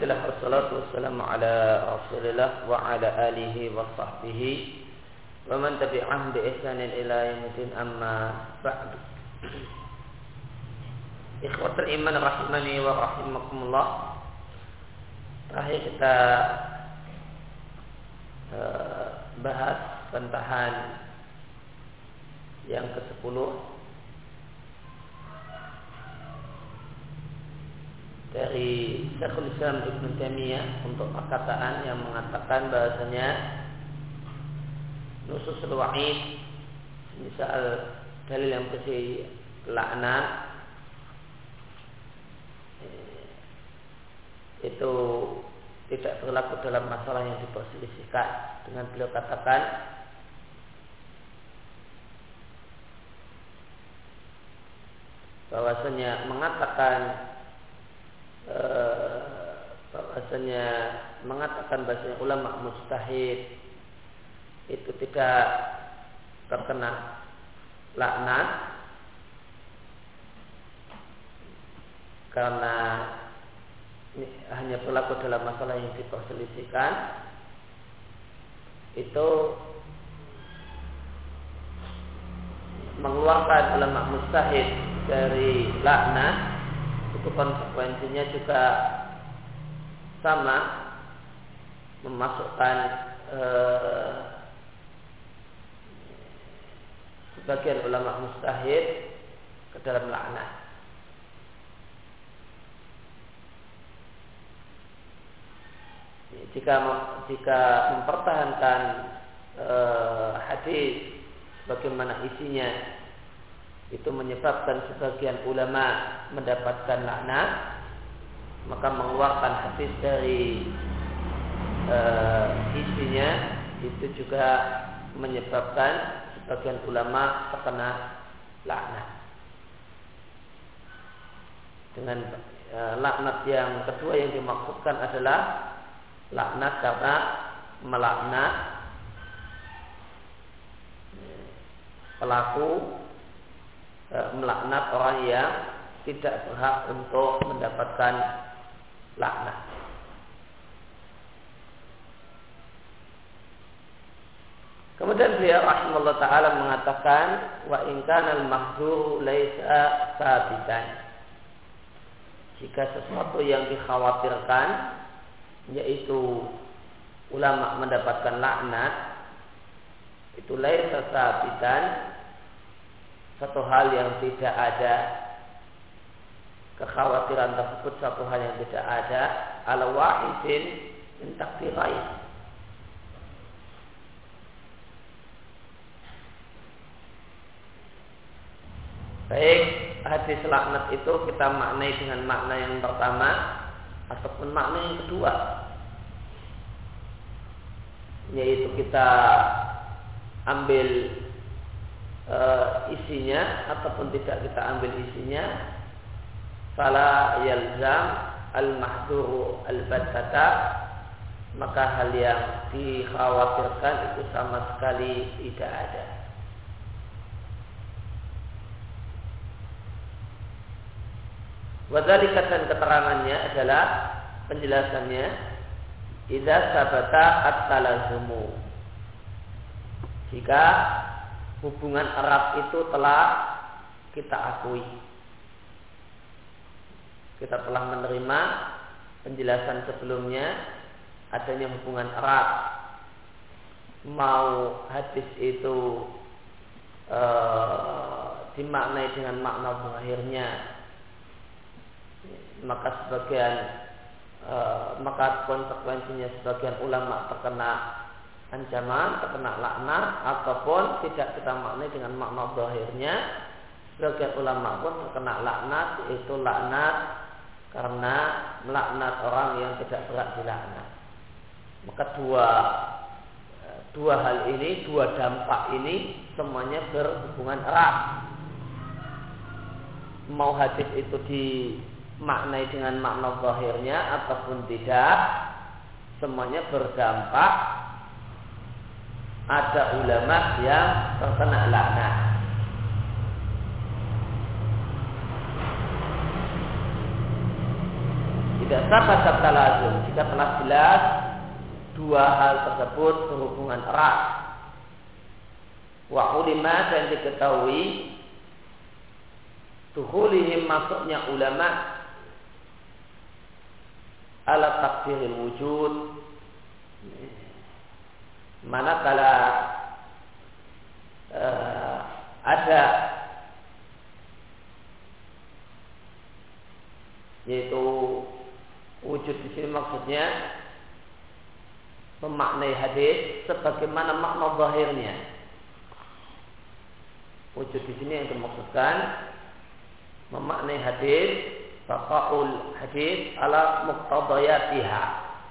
Alhamdulillah wassalatu wassalamu ala Rasulillah wa ala alihi wa sahbihi wa man tabi'ahum bi ihsanin ila yaumil amma ba'du. Ikhwatul iman rahimani wa rahimakumullah. Terakhir kita bahas bantahan yang ke-10 dari Syekhul Islam Ibnu Taimiyah untuk perkataan yang mengatakan bahasanya nususul wa'id, misal dalil yang berisi laknat, itu tidak berlaku dalam masalah yang diperselisihkan. Dengan beliau katakan bahwasanya mengatakan bahasanya ulama mujtahid itu tidak terkena laknat karena ini hanya berlaku dalam masalah yang diperselisihkan, itu mengeluarkan ulama mujtahid dari laknat. Itu konsekuensinya juga sama, memasukkan sebagian ulama mujtahid ke dalam laknat. Jika mempertahankan hadis bagaimana isinya itu menyebabkan sebagian ulama mendapatkan laknat, maka mengeluarkan hadis dari isinya itu juga menyebabkan sebagian ulama terkena laknat. Dengan laknat yang kedua yang dimaksudkan adalah laknat karena melaknat pelaku, melaknat orang yang tidak berhak untuk mendapatkan laknat. Kemudian beliau rahimahullah ta'ala mengatakan wa in kana al-mahdzur laisa sabitan. Jika sesuatu yang dikhawatirkan yaitu ulama mendapatkan laknat itu laisa sabitan, satu hal yang tidak ada, kekhawatiran tersebut satu hal yang tidak ada, ala wahidin min takfirain, baik hadis laknat itu kita maknai dengan makna yang pertama ataupun makna yang kedua, yaitu kita ambil isinya ataupun tidak kita ambil isinya, fala yalzam al-mahdhuru al-battata, maka hal yang dikhawatirkan itu sama sekali tidak ada. Wadhalika, dan keterangannya adalah penjelasannya, idza sabata at-talazumu, jika hubungan erat itu telah kita akui, kita telah menerima penjelasan sebelumnya adanya hubungan erat, mau hadis itu dimaknai dengan makna zahirnya, maka maka konsekuensinya sebagian ulama terkena ancaman, terkena laknat, ataupun tidak kita maknai dengan makna zahirnya, sebagian ulama pun terkena laknat, yaitu laknat karena melaknat orang yang tidak berhak dilaknat. Maka dua hal ini, dua dampak ini semuanya berhubungan erat. Mau hadis itu dimaknai dengan makna zahirnya ataupun tidak, semuanya berdampak ada ulama yang terkena laknat. Tidak sahabat talazum jika telah jelas dua hal tersebut berhubungan erat. Wa ulima dan diketahui dukhulihim masuknya ulama ala takdiril wujud, manakala ada yaitu wujud di sini maksudnya memaknai hadis sebagaimana makna zahirnya. Wujud di sini yang dimaksudkan memaknai hadis baqaul hadis ala muqtadayatiha.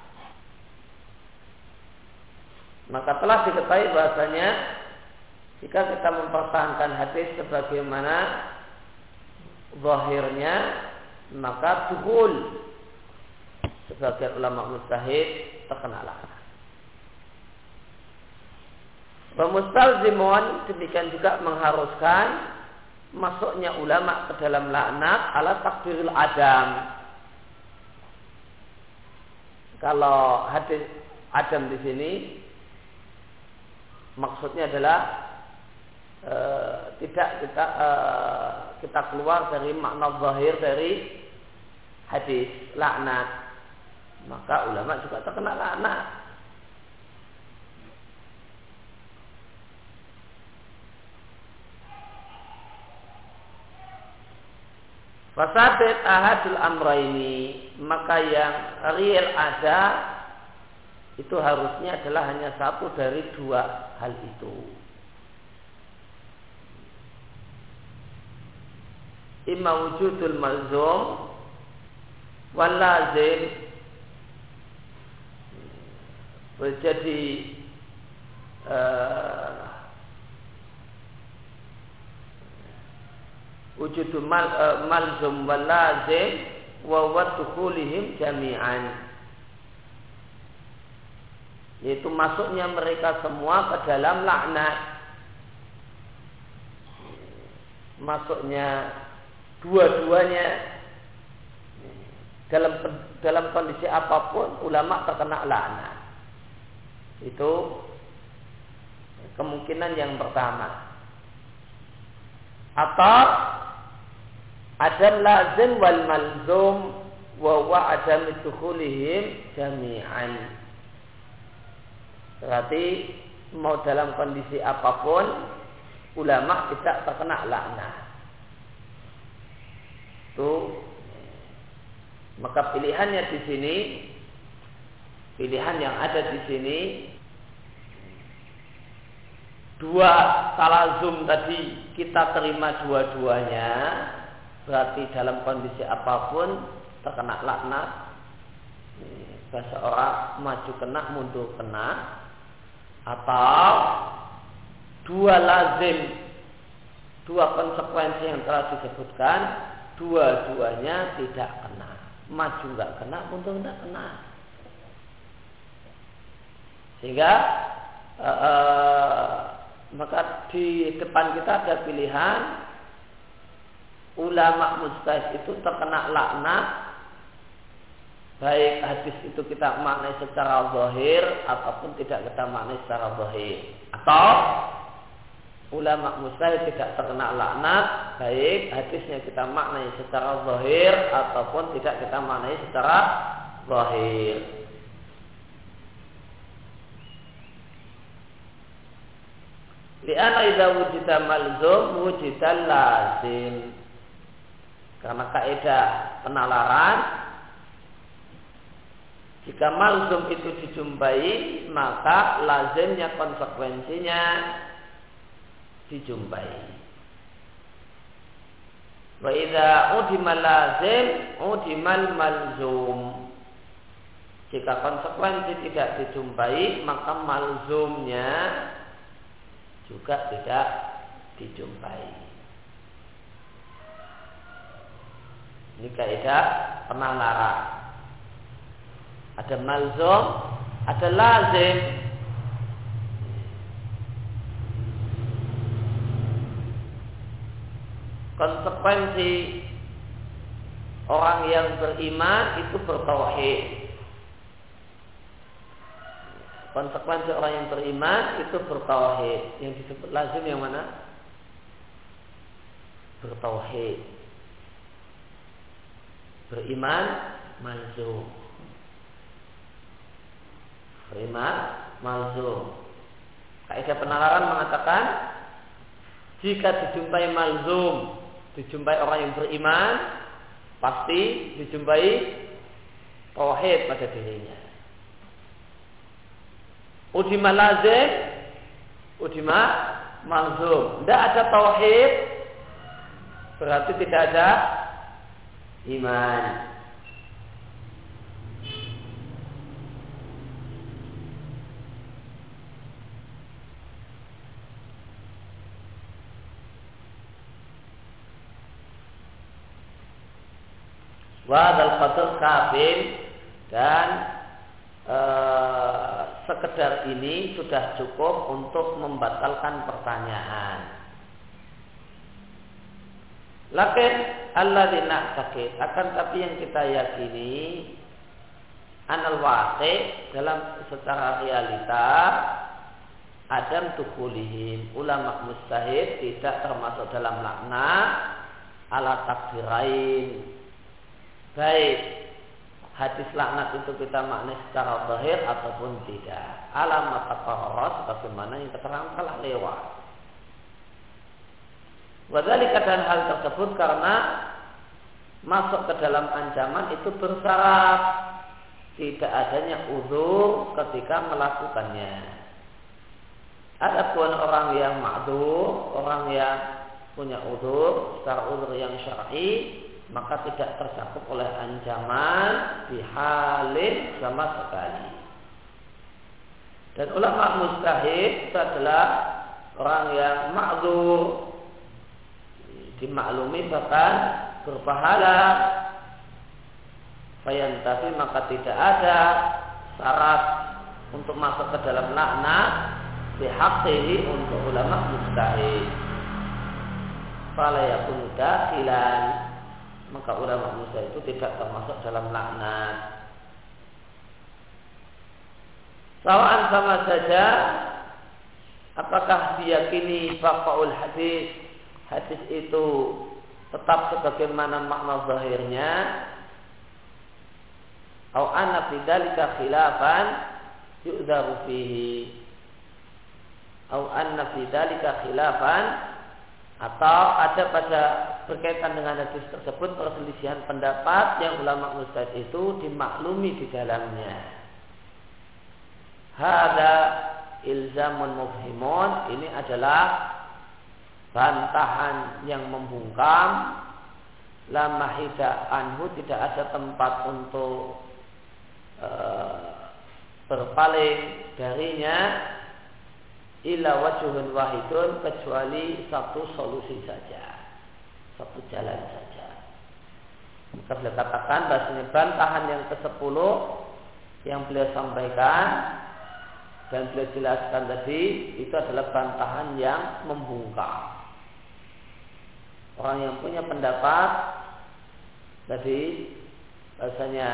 Maka telah diketahui bahasanya jika kita mempertahankan hadis sebagaimana zahirnya, maka dukhul sebagai ulama mujtahid terkena laknat. Wa mustalzimun demikian juga mengharuskan masuknya ulama ke dalam laknat ala takdiril adam. Kalau hadis adam di sini maksudnya adalah tidak kita keluar dari makna zahir dari hadis laknat, maka ulama juga terkena laknat. Fasabit ahadul amraini, maka yang real ada itu harusnya adalah hanya satu dari dua hal itu. Imma wujudul malzum wal lazim, menjadi wujudul malzum wal lazim wa dukhulihim jami'an, yaitu masuknya mereka semua ke dalam laknat, masuknya dua-duanya dalam kondisi apapun ulama terkena laknat. Itu kemungkinan yang pertama. Atau adam lazim wal malzum wa huwa adam dukhulihim jami'an. Berarti mau dalam kondisi apapun ulama tidak terkena laknat. Itu maka pilihannya di sini, pilihan yang ada di sini, dua talazum tadi kita terima dua-duanya, berarti dalam kondisi apapun terkena laknat. Bahasa orang maju kena, mundur kena. Atau dua lazim, dua konsekuensi yang telah disebutkan, dua-duanya tidak kena. Maju nggak kena, mundur nggak kena. Sehingga maka di depan kita ada pilihan ulama mujtahid itu terkena laknat, baik hadis itu kita maknai secara zahir ataupun tidak kita maknai secara zahir, atau ulama mujtahid tidak terkena laknat, baik hadisnya kita maknai secara zahir ataupun tidak kita maknai secara zahir. Li'anna idza wujida malzum wujida lazim. Karena kaidah penalaran, jika malzum itu dijumpai, maka lazimnya, konsekuensinya dijumpai. Wa idza udimal lazim udimal malzum. Jika konsekuensi tidak dijumpai, maka malzumnya juga tidak dijumpai. Ini kaidah penalaran. Ada malzum, ada lazim. Konsekuensi orang yang beriman itu bertauhid. Konsekuensi orang yang beriman itu bertauhid. Yang disebut lazim yang mana? Bertauhid. Beriman malzum. Beriman malzum. Kaidah penalaran mengatakan jika dijumpai malzum, dijumpai orang yang beriman, pasti dijumpai tauhid pada dirinya. Udima lazim, udima malzum. Tidak ada tauhid, berarti tidak ada iman. Wadal qadr kafin, dan sekedar ini sudah cukup untuk membatalkan pertanyaan. Lakin alladzina sakit, akan tapi yang kita yakini anal waqi, dalam secara realita adam tukulihim, ulama mustahid tidak termasuk dalam laknat ala takdirain. Baik hadis laknat itu kita maknai secara zahir ataupun tidak. Alamat taqarrar, sebagaimana yang keterangan telah lewat. Wadzalika, dan hal tersebut karena masuk ke dalam ancaman itu bersyarat tidak adanya uzur ketika melakukannya. Adapun orang yang ma'dzur, orang yang punya uzur, secara uzur yang syar'i, maka tidak tercakup oleh ancaman bihalin sama sekali. Dan ulama mustahid itu adalah orang yang ma'dzur, dimaklumi bahkan berpahala, fayantafi, maka tidak ada syarat untuk masuk ke dalam laknat bihaqqihi untuk ulama mustahid. Fala yakunu dakhilan, maka ulama Musa itu tidak termasuk dalam laknat. Sawa'an, sama saja apakah diyakini baqaul hadis, hadis itu tetap sebagaimana makna zahirnya, au anna fi dzalika khilafan yu'dharu fihi, au anna fi dzalika khilafan, atau ada pada berkaitan dengan hadis tersebut perselisihan pendapat yang ulama mustahid itu dimaklumi di dalamnya. Hada ilzamun mufhimun, ini adalah bantahan yang membungkam. La mahida anhu, tidak ada tempat untuk berpaling darinya, illa wajhun wahidun, kecuali satu solusi saja, satu jalan saja. Maka beliau katakan bahasanya bantahan yang ke-10 yang beliau sampaikan dan beliau jelaskan tadi itu adalah bantahan yang membungkam. Orang yang punya pendapat tadi bahasanya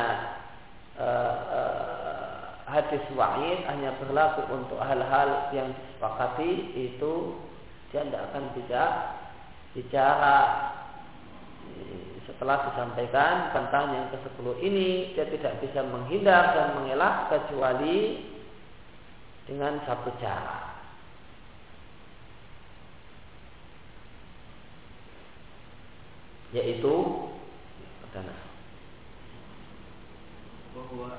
hadis wa'id hanya berlaku untuk hal-hal yang disepakati, itu dia tidak akan bisa bicara. Setelah disampaikan bantahan yang ke-10 ini, dia tidak bisa menghindar dan mengelak kecuali dengan satu cara, yaitu pertama, bahwa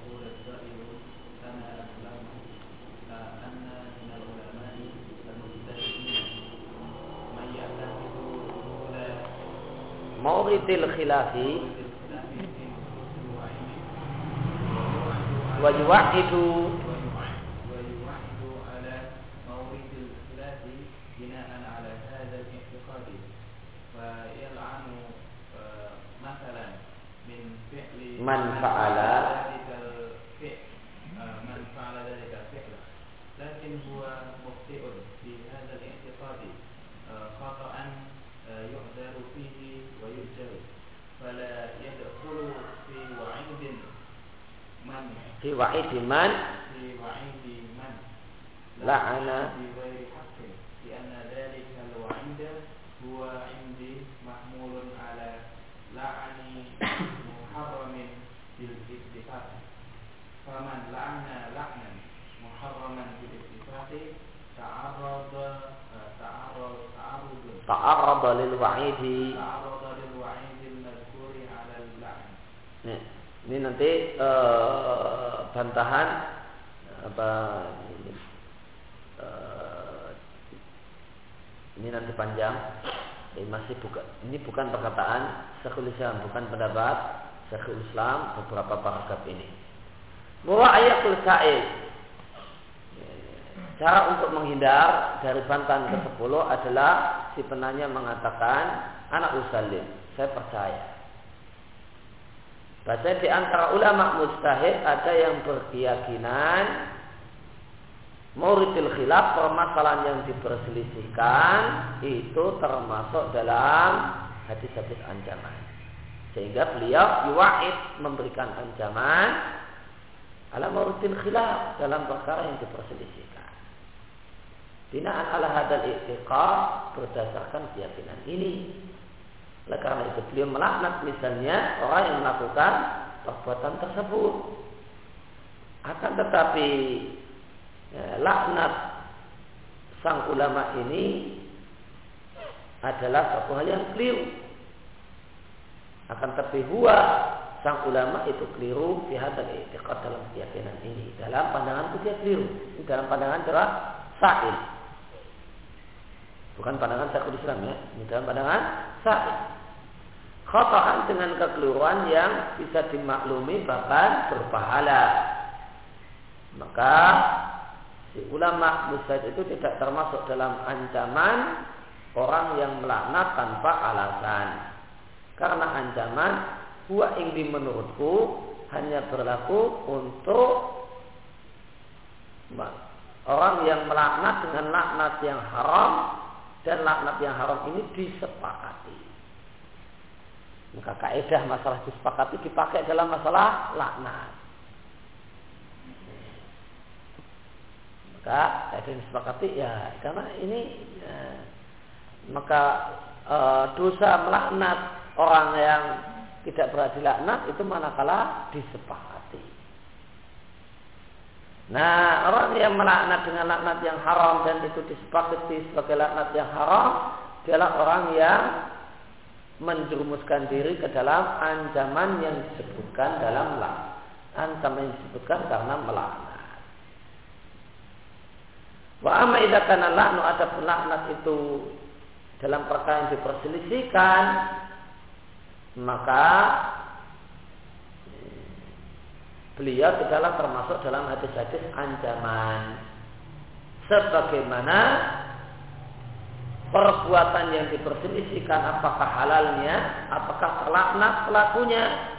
mawridil khilafi wa yuwahidu man fa'ala lakin huwa mukhti'un fi hadha al-i'tiqad khata'an yu'daru fihi wa yujzaru fala yadkhulu fi wa'idin man la'ana bi ghairi haqqin li anna dhalika al-wa'ida huwa 'indi mahmulun ala la'ani muharramin bil ittifaq faman la'ana la'nan muharraman bil ittifaq ta'arrada lil wa'idi al-madhkuri 'ala al-la'n. Ini nanti bantahan apa ini nanti panjang. Ini bukan perkataan Syekhul Islam, bukan pendapat Syekhul Islam beberapa paragraf ini. Bahwa ayatul sa'il, cara untuk menghindar dari bantahan ke-10 adalah si penanya mengatakan ana usallim, saya percaya. Bahasa di antara ulama mujtahid ada yang berkeyakinan mauridul khilaf, permasalahan yang diperselisihkan itu termasuk dalam hadis-hadis ancaman. Sehingga beliau yuwa'id, memberikan ancaman ala mauridul khilaf, dalam perkara yang diperselisihkan. Binaan ala hadal i'tiqad, berdasarkan keyakinan ini. Oleh karena itu beliau melaknat misalnya orang yang melakukan perbuatan tersebut. Akan tetapi laknat sang ulama ini adalah suatu hal yang keliru. Akan tetapi sang ulama itu keliru fi hadzal i'tiqad, dalam keyakinan ini. Dalam pandanganku dia keliru. Ini dalam pandangan adalah sa'il. Bukan pandangan Syekhul Islam ya. Ini dalam pandangan sa'il. Khata'an, dengan kekeliruan yang bisa dimaklumi bahkan berpahala. Maka si ulama mujtahid itu tidak termasuk dalam ancaman orang yang melaknat tanpa alasan. Karena ancaman huwa ingdi menurutku hanya berlaku untuk orang yang melaknat dengan laknat yang haram, dan laknat yang haram ini disepakati. Maka kaidah masalah disepakati dipakai dalam masalah laknat. Maka kaidah disepakati ya karena ini maka dosa melaknat orang yang tidak berarti laknat itu manakala disepakati. Nah, orang yang melaknat dengan laknat yang haram dan itu disepakati sebagai laknat yang haram, dialah orang yang menjerumuskan diri ke dalam ancaman yang disebutkan dalam ancaman yang disebutkan karena melaknat. Wa amma idza kana la'nu, adapun laknat itu dalam perkara yang diperselisihkan, maka beliau tidaklah termasuk dalam hadis-hadis ancaman. Sebagaimana perbuatan yang diperselisihkan apakah halalnya, apakah terlaknat pelakunya,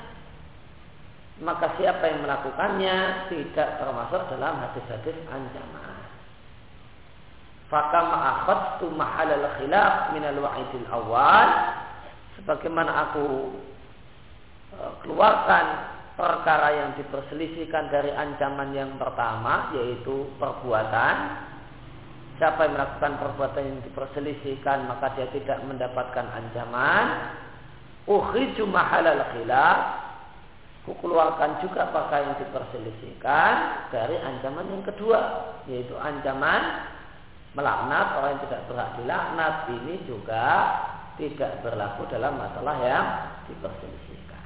maka siapa yang melakukannya tidak termasuk dalam hadis-hadis ancaman. Fakama akhadtu mahalal khilaf minal wa'idil awal, sebagaimana aku keluarkan perkara yang diperselisihkan dari ancaman yang pertama, yaitu perbuatan. Siapa yang melakukan perbuatan yang diperselisihkan maka dia tidak mendapatkan ancaman. Ukhriju mahalal khilaf, kukeluarkan juga perkara yang diperselisihkan dari ancaman yang kedua, yaitu ancaman melaknat orang yang tidak berhak dilaknat. Ini juga tidak berlaku dalam masalah yang diperselisihkan.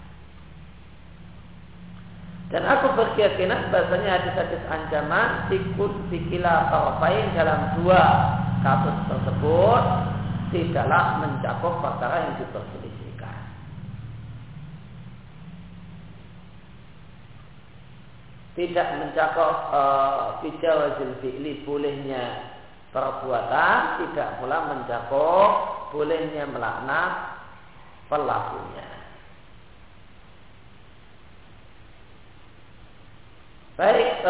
Dan aku berkeyakinan bahasanya hadis-hadis ancaman ikut fikila tarafain, dalam dua kasus tersebut tidaklah mencakup perkara yang diperselisihkan. Tidak mencakup bijawazil fi'li, bolehnya perbuatan, tidak pula mencakup bolehnya melaknat pelakunya. Baik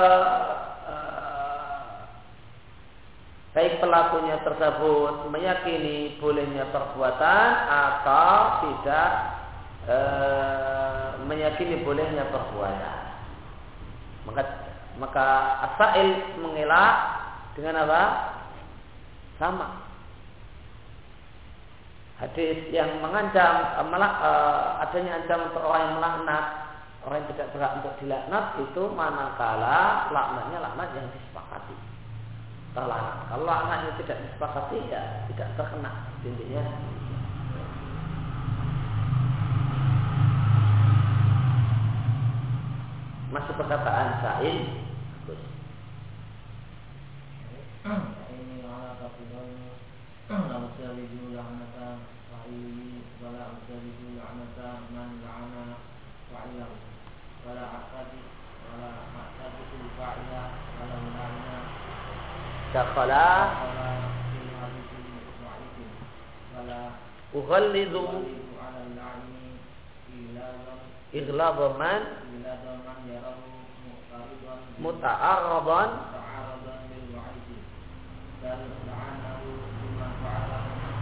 pelakunya tersebut meyakini bolehnya perbuatan atau tidak meyakini bolehnya perbuatan. Maka as-sa'il mengelak dengan apa? Sama. Hadis yang mengancam adanya ancaman untuk orang yang melaknat, orang yang tidak berhak untuk dilaknat itu manakala laknatnya laknat yang disepakati. Terlaknat. Kalau laknatnya tidak disepakati ya tidak terkena. Intinya masih perkataan sa'il. Ini ala kafirun la usalidu la'nata fa'ili wa la usalidu la'nata man la'ana fa'ilahu wa la aqadi fa'ila wa la la'na dakhala fil hadithin wa'idin wa la ughallidu ala la'ni ighlaba man yarahu muta'arradan bil wa'idi dan la'anahu bima fa'ala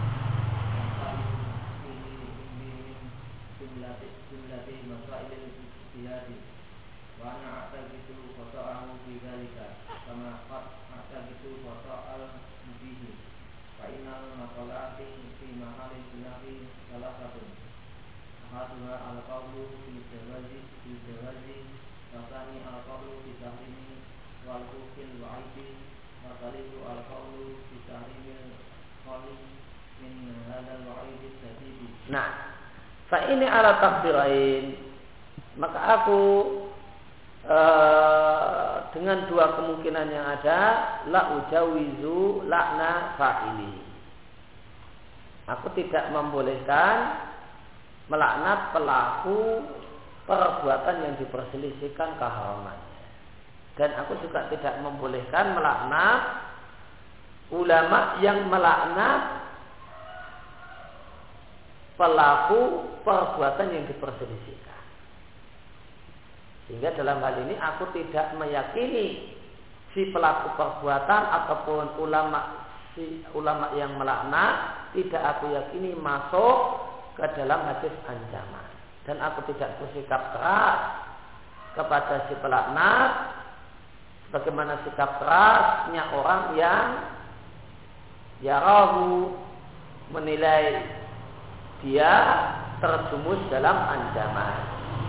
jumlati masail ijtihadi wa ana a'taqidu khata'ahu fi dzalika kama a'taqidu khata'al mubihi fa innal maqalati fi mahallin khilafi salasatun ahaduha al-qawlu fi jawazi wasani al-qawlu fi tahrimi wal hukil wa'idi wa talibu al-qawlu fi tahrimil qawli min hadal wa'idi sadidi. Nah, fa ini ala takdirain, maka aku dengan dua kemungkinan yang ada, la ujawizu lakna fa'ili. Aku tidak membolehkan melaknat pelaku perbuatan yang diperselisihkan keharamannya. Dan aku juga tidak membolehkan melaknat ulama yang melaknat pelaku perbuatan yang diperselisihkan. Sehingga dalam hal ini aku tidak meyakini si pelaku perbuatan ataupun ulama yang melaknat, tidak aku yakini masuk ke dalam hadis ancaman. Dan aku tidak bersikap keras kepada si pelaknat sebagaimana sikap kerasnya orang yang yarahu menilai dia terjumus dalam ancaman.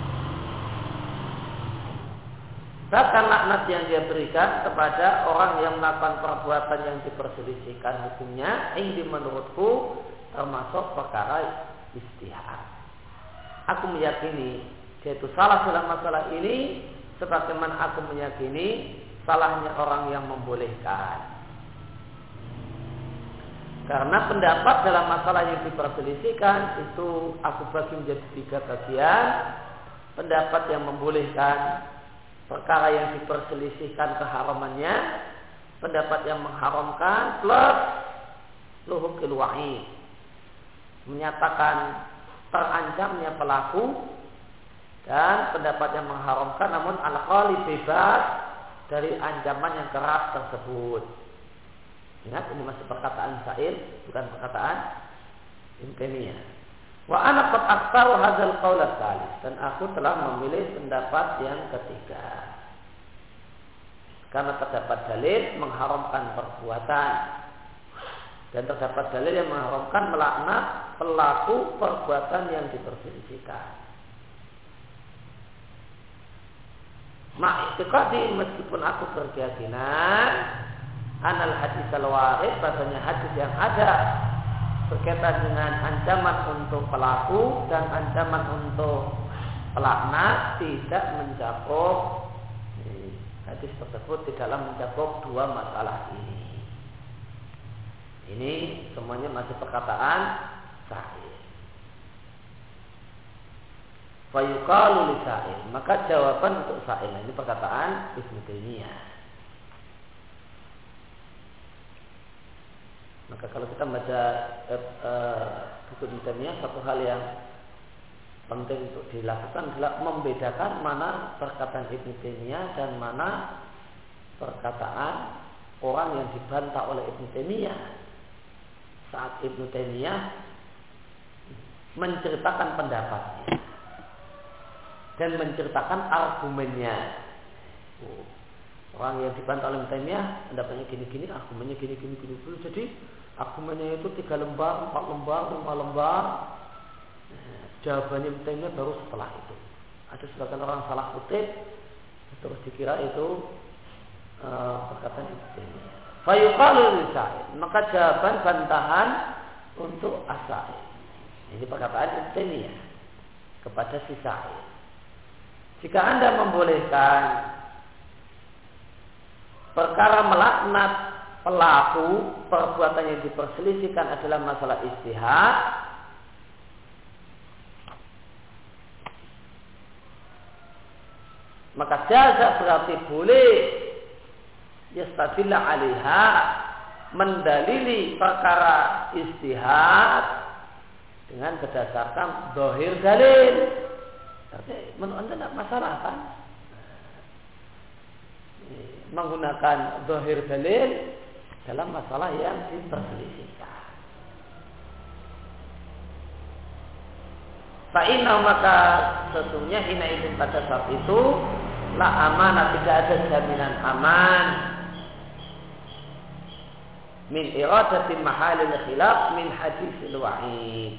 Bahkan laknat yang dia berikan kepada orang yang melakukan perbuatan yang diperselisihkan hukumnya, ini menurutku termasuk perkara ijtihad. Aku meyakini dia itu salah dalam masalah ini, sebagaimana aku meyakini salahnya orang yang membolehkan. Karena pendapat dalam masalah yang diperselisihkan itu aku bagi menjadi 3 bagian. Pendapat yang membolehkan perkara yang diperselisihkan keharamannya, pendapat yang mengharamkan plus luhukil wa'id, menyatakan terancamnya pelaku, dan pendapat yang mengharamkan namun al-qali bebas dari ancaman yang keras tersebut. Ingat, ini masih perkataan Sa'id, bukan perkataan Ibnu Taimiyah. Wa ana qad aqtaru hadzal qaul ats-tsalits, dan aku telah memilih pendapat yang ketiga. Karena terdapat dalil mengharamkan perbuatan dan terdapat dalil yang mengharamkan melaknat pelaku perbuatan yang diperselisihkan. Ma'iktiqadi, meskipun aku berkeyakinan anal hadis al-warid, bahasanya hadis yang ada berkaitan dengan ancaman untuk pelaku dan ancaman untuk pelaknat tidak mencakup, hadis tersebut tidaklah mencakup 2 masalah ini. Ini semuanya masih perkataan Sa'id. Fayuqalu li Sa'id, maka jawaban untuk Sa'id ini perkataan Ibnu Taimiyah. Maka kalau kita baca buku Ibnu Taimiyah, satu hal yang penting untuk dilakukan adalah membedakan mana perkataan Ibnu Taimiyah dan mana perkataan orang yang dibantah oleh Ibnu Taimiyah. Saat Ibnu Taimiyah menceritakan pendapatnya dan menceritakan argumennya. Orang yang dibantah oleh Taimiyah pendapatnya gini-gini, argumennya gini-gini. Jadi argumennya itu 3 lembar, 4 lembar, 5 lembar. Jawabannya Taimiyah baru setelah itu. Ada sebagian orang salah kutip terus dikira itu perkataan Ibnu Taimiyah. Fayuqalu lisa'id, maka jawaban bantahan untuk As-Sa'id. Ini perkataan Ibnu Taimiyah kepada si Sa'id. Jika Anda membolehkan perkara melaknat pelaku perbuatan yang diperselisihkan adalah masalah ijtihad, maka jaza berarti boleh yastadilla 'alaiha, mendalili perkara ijtihad dengan berdasarkan zahir dalil. Artinya menurut Anda tidak masalah kan menggunakan zahir dalil dalam masalah yang diperselisihkan. Fa'inna, maka sesungguhnya hina izin pada saat itu la amanah, tidak ada jaminan aman min iradatin mahalil khilaf min hadisil wa'id,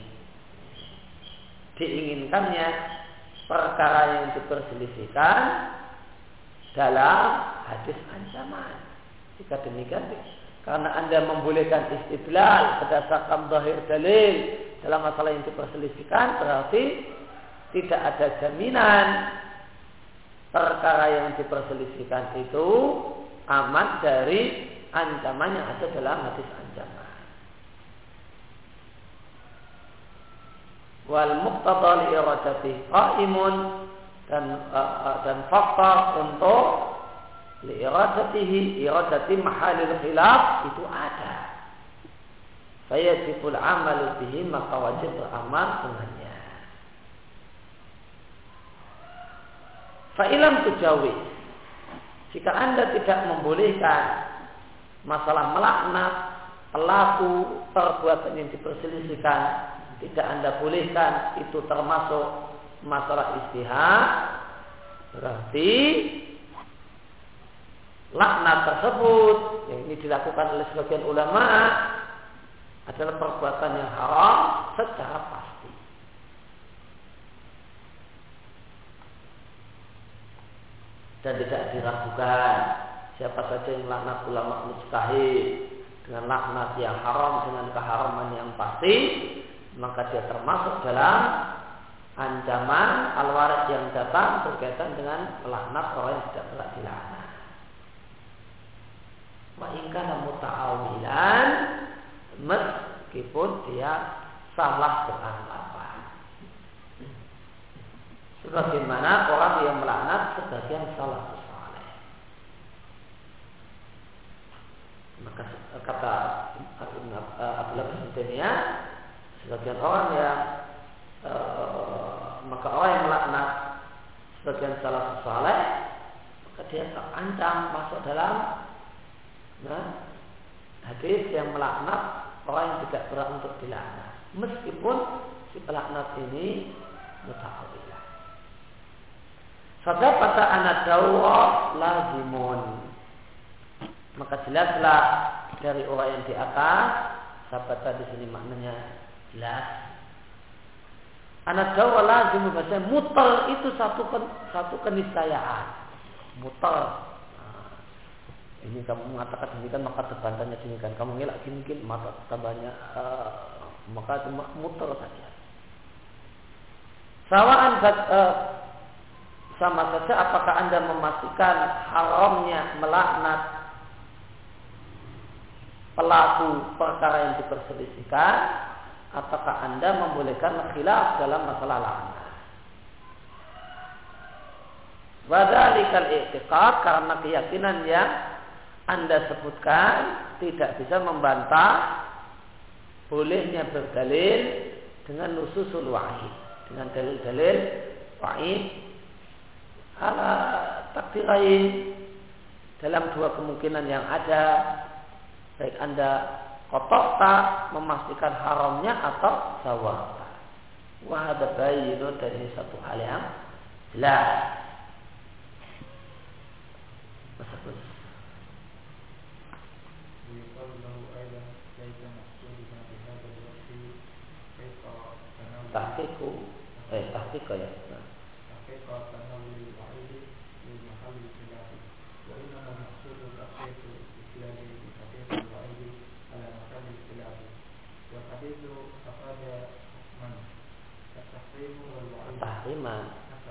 diinginkannya perkara yang diperselisihkan dalam hadis ancaman. Jika demikian, karena Anda membolehkan istidlal berdasarkan zahir dalil dalam masalah yang diperselisihkan, berarti tidak ada jaminan perkara yang diperselisihkan itu aman dari ancaman yang ada dalam hadis ancaman. Wal muqtada li iradati qaimun, dan faktor untuk li iradati mahalil khilaf itu ada. Fayajibul amalu bihi, maka wajib beramal dengannya. Fa ilam tujawiz, jika Anda tidak membolehkan masalah melaknat pelaku perbuatan yang diperselisihkan, tidak Anda bolehkan, itu termasuk masalah ijtihad, berarti laknat tersebut yang ini dilakukan oleh sebagian ulama adalah perbuatan yang haram secara pasti. Dan tidak diragukan siapa saja yang laknat ulama mujtahid dengan laknat yang haram dengan keharaman yang pasti, maka dia termasuk dalam ancaman al-warid yang datang berkaitan dengan melaknat orang yang tidak berhak dilaknat. Wa in kana muta'awilan, meskipun dia salah beranggapan. Sebagaimana orang yang melaknat sebagian salafus saleh. Maka kata Abdullah bin Taimiyah, sebagian orang yang maka orang yang melaknat sebagian salafus saleh, maka dia terancam masuk dalam hadis yang melaknat orang yang tidak berhak untuk dilaknat, meskipun si pelaknat ini muta'awilah. Fadapata anak dawa lazimun, maka jelaslah dari orang yang di atas. Sabata di sini maknanya jelas. Anak dawa lazimun, bahasanya mutar itu satu keniscayaan. Mutar. Ini kamu mengatakan demikian, maka terbantahnya demikian. Kamu ngelak gini-gini, maka tambahnya maka cuma mutar saja. Sama saja apakah Anda memastikan haramnya melaknat pelaku perkara yang diperselisihkan, ataukah Anda membolehkan khilaf dalam masalah laknat. Wadzalikal i'tiqad, karena keyakinan yang Anda sebutkan tidak bisa membantah bolehnya berdalil dengan nususul wa'id, dengan dalil-dalil wa'id ala takdirain, dalam dua kemungkinan yang ada, baik Anda kotok tak memastikan haramnya atau sawata. Wahada bayyinun, dan ini satu hal yang jelas. Tahqiq ya. Tahriman.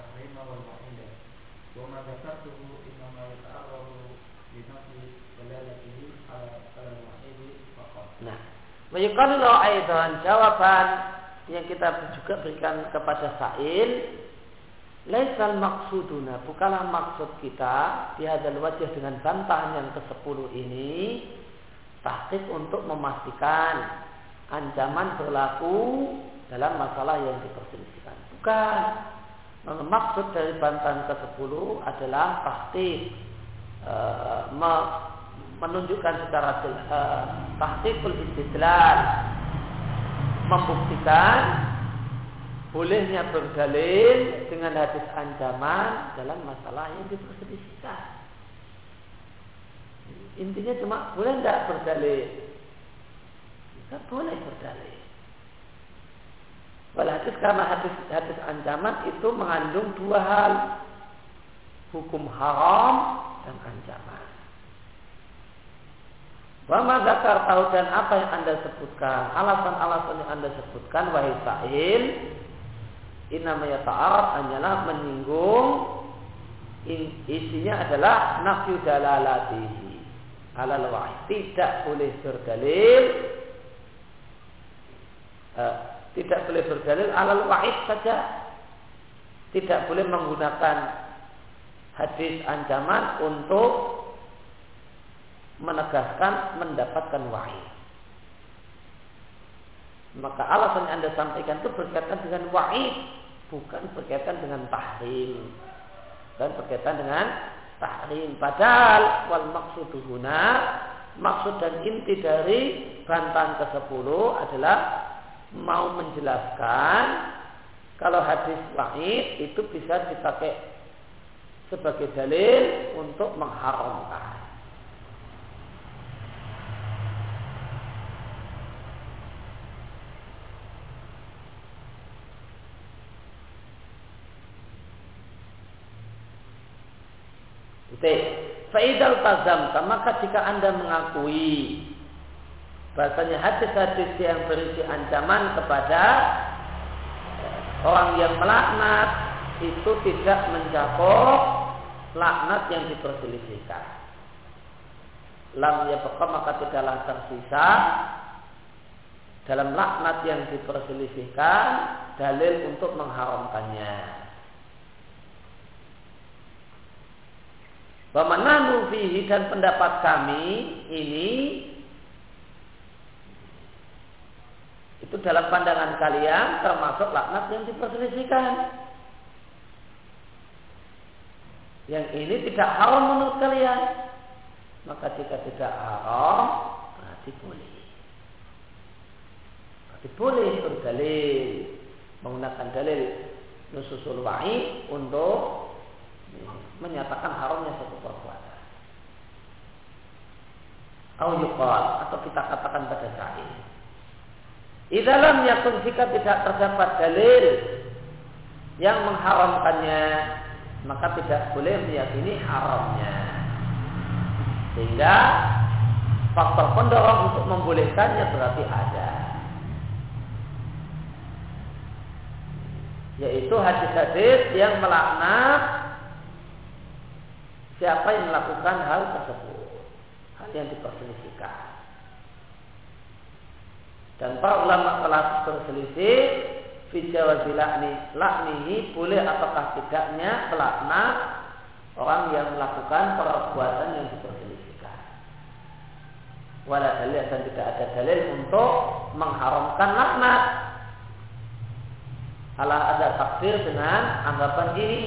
Nah, mayuqalu aidan, jawaban yang kita juga berikan kepada sa'il, laisal maksuduna, bukanlah maksud kita di hadzal wajh dengan bantahan yang ke-10 ini tahqiq untuk memastikan ancaman berlaku dalam masalah yang diperselisihkan. Bukan. Maksud dari bantahan ke-10 adalah tahqiq, menunjukkan secara tahqiqul istidlal, membuktikan bolehnya berdalil dengan hadis ancaman dalam masalah yang diperselisihkan. Intinya cuma boleh tidak berdalil? Tidak boleh berdalil. Hadis, karena hadis ancaman itu mengandung dua hal, hukum haram dan ancaman. Wa ma dzakar tahu, dan apa yang Anda sebutkan, alasan-alasan yang Anda sebutkan wahai sa'il, innama yata'arad, hanyalah menyinggung, isinya adalah nafyu dalalatihi alal wa'id, tidak boleh berdalil, tidak boleh berdalil alal wa'id saja, tidak boleh menggunakan hadis ancaman untuk menegaskan mendapatkan wahid. Maka alasan yang Anda sampaikan itu berkaitan dengan wahid, bukan berkaitan dengan tahrim, dan berkaitan dengan tahrim. Padahal wal maqsudu huna, maksud dan inti dari bantahan ke-10 adalah mau menjelaskan kalau hadis wahid itu bisa dipakai sebagai dalil untuk mengharamkan. Fa'idal tazam, maka jika Anda mengakui bahasanya hadis-hadis yang berisi ancaman kepada orang yang melaknat itu tidak mencakup laknat yang diperselisihkan, lam yabqa, maka tidaklah tersisa dalam laknat yang diperselisihkan dalil untuk mengharamkannya. Bamananu fihi, dan pendapat kami ini itu dalam pandangan kalian termasuk laknat yang diperselisihkan. Yang ini tidak haram menurut kalian. Maka jika tidak haram, berarti boleh. Berarti boleh berdalil, menggunakan dalil nususul wa'id untuk menyatakan haramnya suatu perbuatan. Atau kita katakan pada sa'il, idza lam yakun, jika tidak terdapat dalil yang mengharamkannya, maka tidak boleh meyakini haramnya. Sehingga faktor pendorong untuk membolehkannya berarti ada, yaitu hadis-hadis yang melaknat siapa yang melakukan hal tersebut, hal yang diperselisihkan. Dan para ulama telah berselisih fi jawazi laknihi, boleh ataukah tidaknya melaknat orang yang melakukan perbuatan yang diperselisihkan. Wala dalil, dan tidak ada dalil untuk mengharamkan laknat. Ala ada takdir dengan anggapan ini.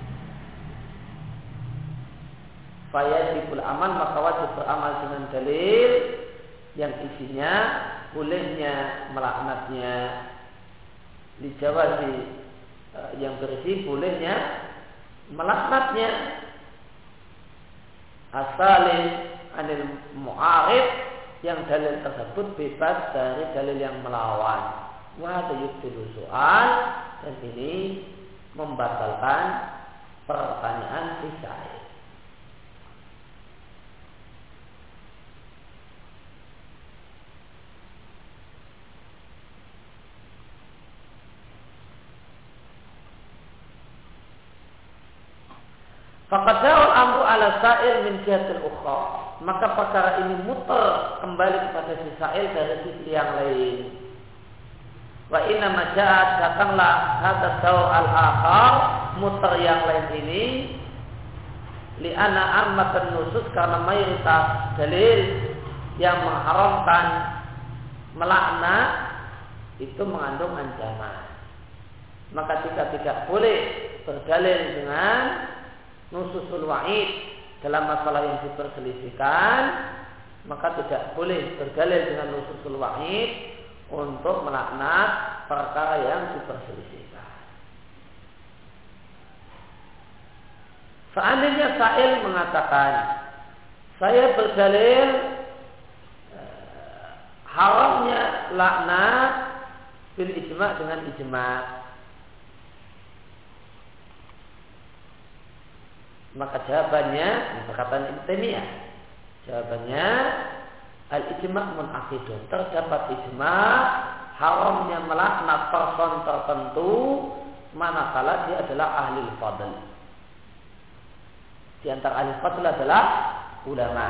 Fayajibul amal, maka wajib beramal dengan dalil yang isinya bolehnya melaknatnya. li jawazi yang berisi bolehnya melaknatnya asalin anil mu'arif yang dalil tersebut bebas dari dalil yang melawan. Wa yubtilu soal, dan ini membatalkan pertanyaan sisa. Faqadawal amru ala sa'il min jihatil ukhra. Maka perkara ini muter kembali kepada si sa'il dari sisi yang lain. Wa inna maja'at, datanglah hadha daw al-akhar, muter yang lain ini, li'anna ammatan nusus, karena mayoritas dalil yang mengharamkan melaknat itu mengandung ancaman. Maka jika tidak boleh berdalil dengan nususul wa'id dalam masalah yang diperselisihkan, maka tidak boleh berdalil dengan nususul wa'id untuk melaknat perkara yang diperselisihkan. Seandainya sa'il mengatakan, saya berdalil haramnya laknat bil ijma' dengan ijma', maka jawabannya, perkataan Ibnu Taimiyah, jawabannya al-ijma' munaqidun, terdapat ijma' haramnya melaknat person tertentu manakala dia adalah ahli fadl. Di antara ahli fadl adalah ulama.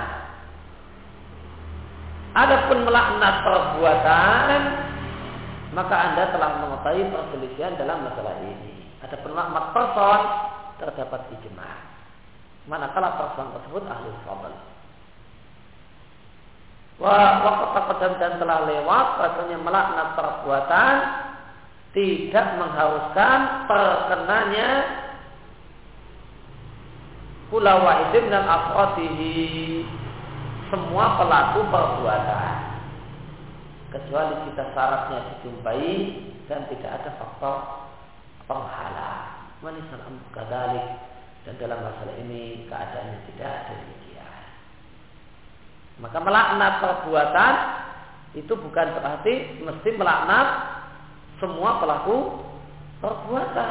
Adapun melaknat perbuatan, maka Anda telah mengetahui perselisihan dalam masalah ini. Adapun melaknat person, terdapat ijma'. Manakala person tersebut ahli fadl. Waktu dan telah lewat, rasanya melaknat perbuatan tidak mengharuskan terkenanya kula wahidin dan afrodihi, semua pelaku perbuatan, kecuali jika syaratnya dijumpai dan tidak ada faktor penghalang. Manisan amru kadzalik, dan dalam masalah ini keadaannya tidak demikian. Maka melaknat perbuatan itu bukan berarti mesti melaknat semua pelaku perbuatan.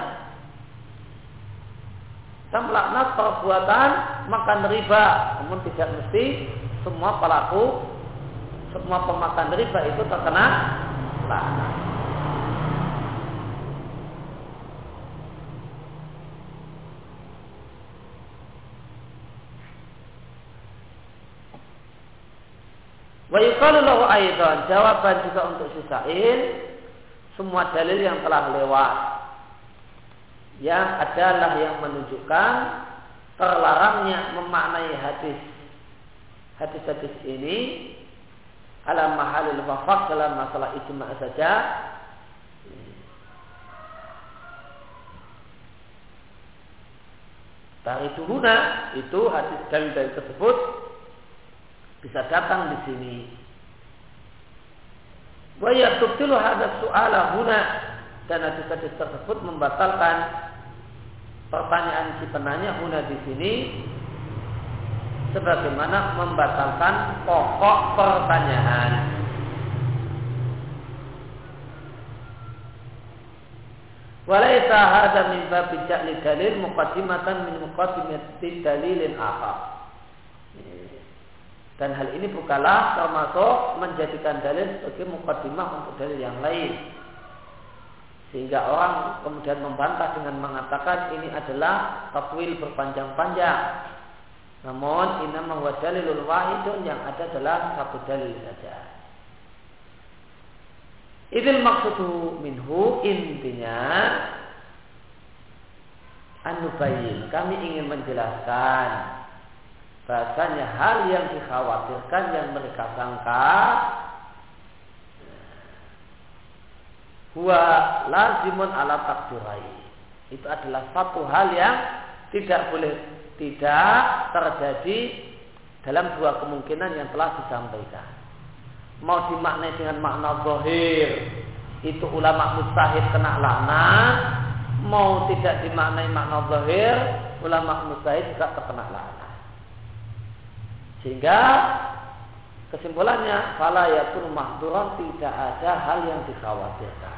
Kita melaknat perbuatan makan riba, namun tidak mesti semua pelaku, semua pemakan riba itu terkena laknat. Wa yuqalu lahu aidan, jawaban juga untuk si sa'il, semua dalil yang telah lewat yang adalah yang menunjukkan terlarangnya memaknai hadis ini ala mahalil wafaq dalam masalah ijma' saja, tariduhuna, itu hadis dalil tersebut bisa datang di sini. Wa yatubtilu hadha su'ala huna, dan hadis-hadis tersebut membatalkan pertanyaan si penanya huna di sini, sebagaimana membatalkan pokok pertanyaan. Walaysa hadha min babi ja'li dalil muqaddimatan min muqaddimati dalilin akhar. Dan hal ini bukanlah termasuk menjadikan dalil sebagai muqaddimah untuk dalil yang lain, sehingga orang kemudian membantah dengan mengatakan ini adalah takwil berpanjang-panjang. Namun innama huwa dalilul wahidun, yang ada adalah satu dalil saja. Idil maksudu minhu, intinya an-nubayyin, kami ingin menjelaskan bahasanya hal yang dikhawatirkan, yang mereka sangka, huwa lazimun ala takdirai, itu adalah satu hal yang tidak boleh tidak terjadi dalam dua kemungkinan yang telah disampaikan. Mau dimaknai dengan makna zahir itu ulama mujtahid kena laknat, mau tidak dimaknai makna zahir, ulama mujtahid juga terkena laknat. Sehingga kesimpulannya, fala yakun mahduran, tidak ada hal yang dikhawatirkan.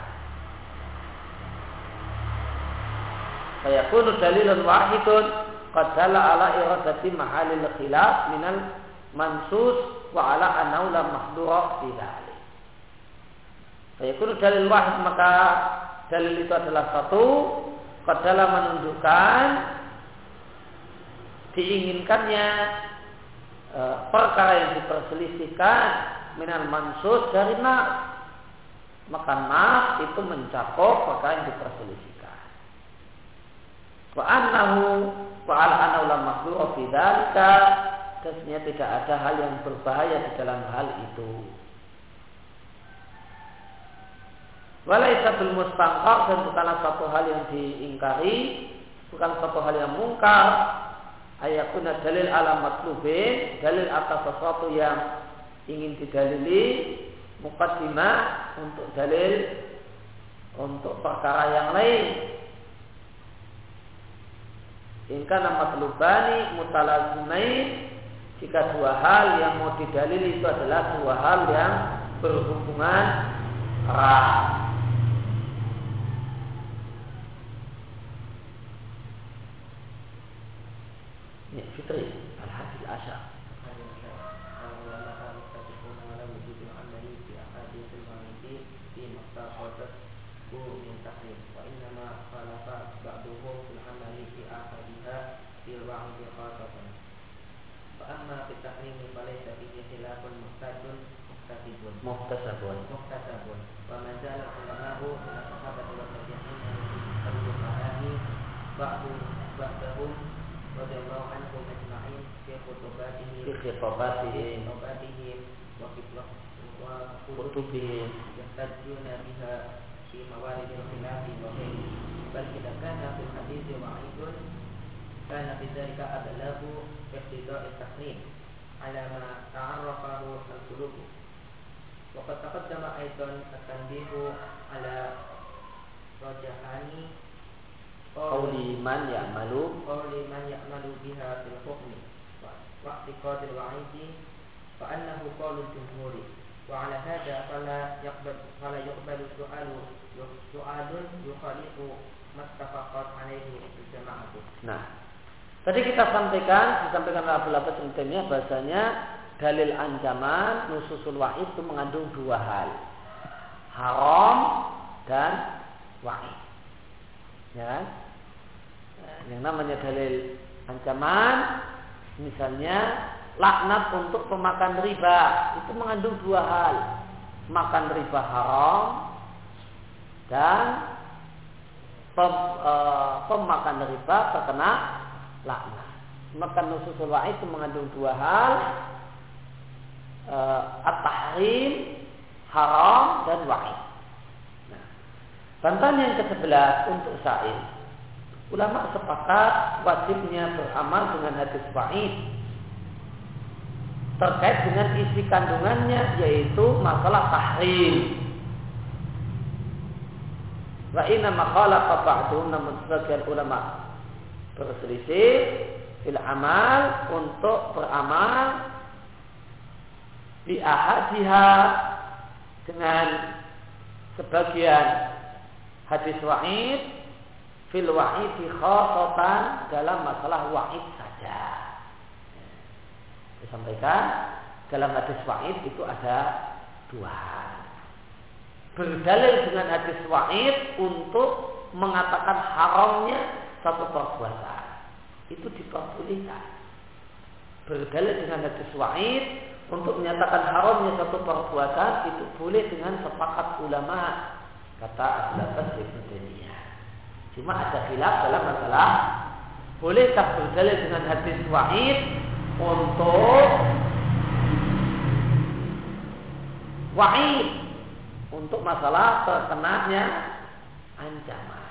Fayakunu dalilun wahidun qad dalla ala iradati mahalil khilaf minal mansus wa ala annahu la mahdura fi dzalik. Fayakunu dalil wahid, maka dalil itu adalah satu, qad dalla menunjukkan diinginkannya perkara yang diperselisihkan minal mansus dari nas, maka nas itu mencakup perkara yang diperselisihkan. Wa annahu wa ala annahu la mahdura fi dzalika, dan tidak ada hal yang berbahaya di dalam hal itu. Walaisa bil mustangqar, dan bukanlah satu hal yang diingkari, bukan satu hal yang mungkar. Ayakuna dalil ala matlubin, dalil atas sesuatu yang ingin didalili, muqaddimah untuk dalil untuk perkara yang lain. In kana matlubani mutalazimain, jika dua hal yang mau didalili itu adalah dua hal yang berhubungan erat. Fitri Al-Hadil Asyar muhtasabun wa man ja'ala ulamahu min as-sahabati wa tabi'in ba'dahum radhiyallahu anhum ajma'in fi khutabatihim wa kutubihim yahtajuna biha fi mawarid al-khilafi wa ghairihi, bal idza kana fil hadithi wa'idun kana bidzalika adlahu iqtida' at-tahrim ala ma ta'arrafahu al-qulub. Wa qad taqaddama aidan at-tanbihu ala rajahani qawli man ya'malu biha fil hukmi wa i'tiqadil wa'idi fa annahu qawlul jumhuri wa ala hadha fala yuqbalu su'alun yukhalifu mattafaqat alaihi al-jama'atu. Nah, tadi kita disampaikan oleh Abu Abbas Al-Taimiyah bahasanya dalil ancaman nususul wa'id itu mengandung dua hal, haram dan wa'id. Ya, yang namanya dalil ancaman, misalnya laknat untuk pemakan riba, itu mengandung dua hal, makan riba haram dan pemakan riba terkena laknat. Maka nususul wa'id itu mengandung dua hal, at-tahrim, haram dan wa'id. Nah, bantahan yang ke-11 untuk sa'il, ulama sepakat wajibnya beramal dengan hadis wa'id terkait dengan isi kandungannya, yaitu masalah tahrim. Wa inna maqala ba'dhum, namun sebagian ulama berselisih fil amal, untuk beramal bi ahadiha dengan sebagian hadis wa'id, fil wa'idi khassatan, dalam masalah wa'id saja. Disampaikan dalam hadis wa'id itu ada dua hal. Berdalil dengan hadis wa'id untuk mengatakan haramnya satu perbuatan, itu diperbolehkan. Berdalil dengan hadis wa'id untuk menyatakan haramnya satu perbuatan, itu boleh dengan sepakat ulama, kata Abu Abbas Ibnu Taimiyah. Cuma ada khilaf dalam masalah bolehkah berdalil dengan hadis wa'id untuk wa'id, untuk masalah terkenanya ancaman.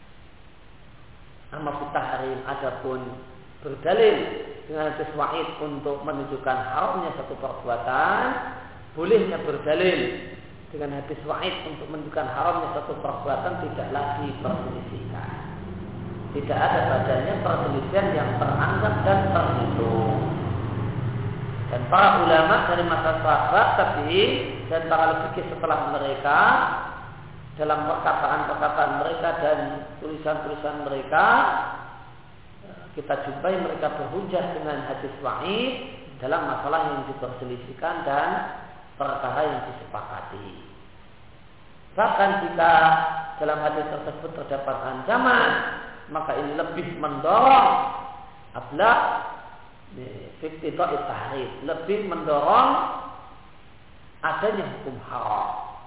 Amma tahrim, adapun berdalil dengan hadis wa'id untuk menunjukkan haramnya satu perbuatan, bolehnya berdalil dengan hadis wa'id untuk menunjukkan haramnya satu perbuatan tidaklah diperselisihkan. Tidak ada padanya perselisihan yang teranggap dan terhitung. Dan para ulama dari masa sahabat tabi'in dan para fikih setelah mereka dalam perkataan-perkataan mereka dan tulisan-tulisan mereka, kita jumpai mereka berhujjah dengan hadis wa'id dalam masalah yang diperselisihkan dan perkara yang disepakati. Bahkan jika dalam hadis tersebut terdapat ancaman, maka ini lebih mendorong abla fiqtida'it tahrim, lebih mendorong adanya hukum haram.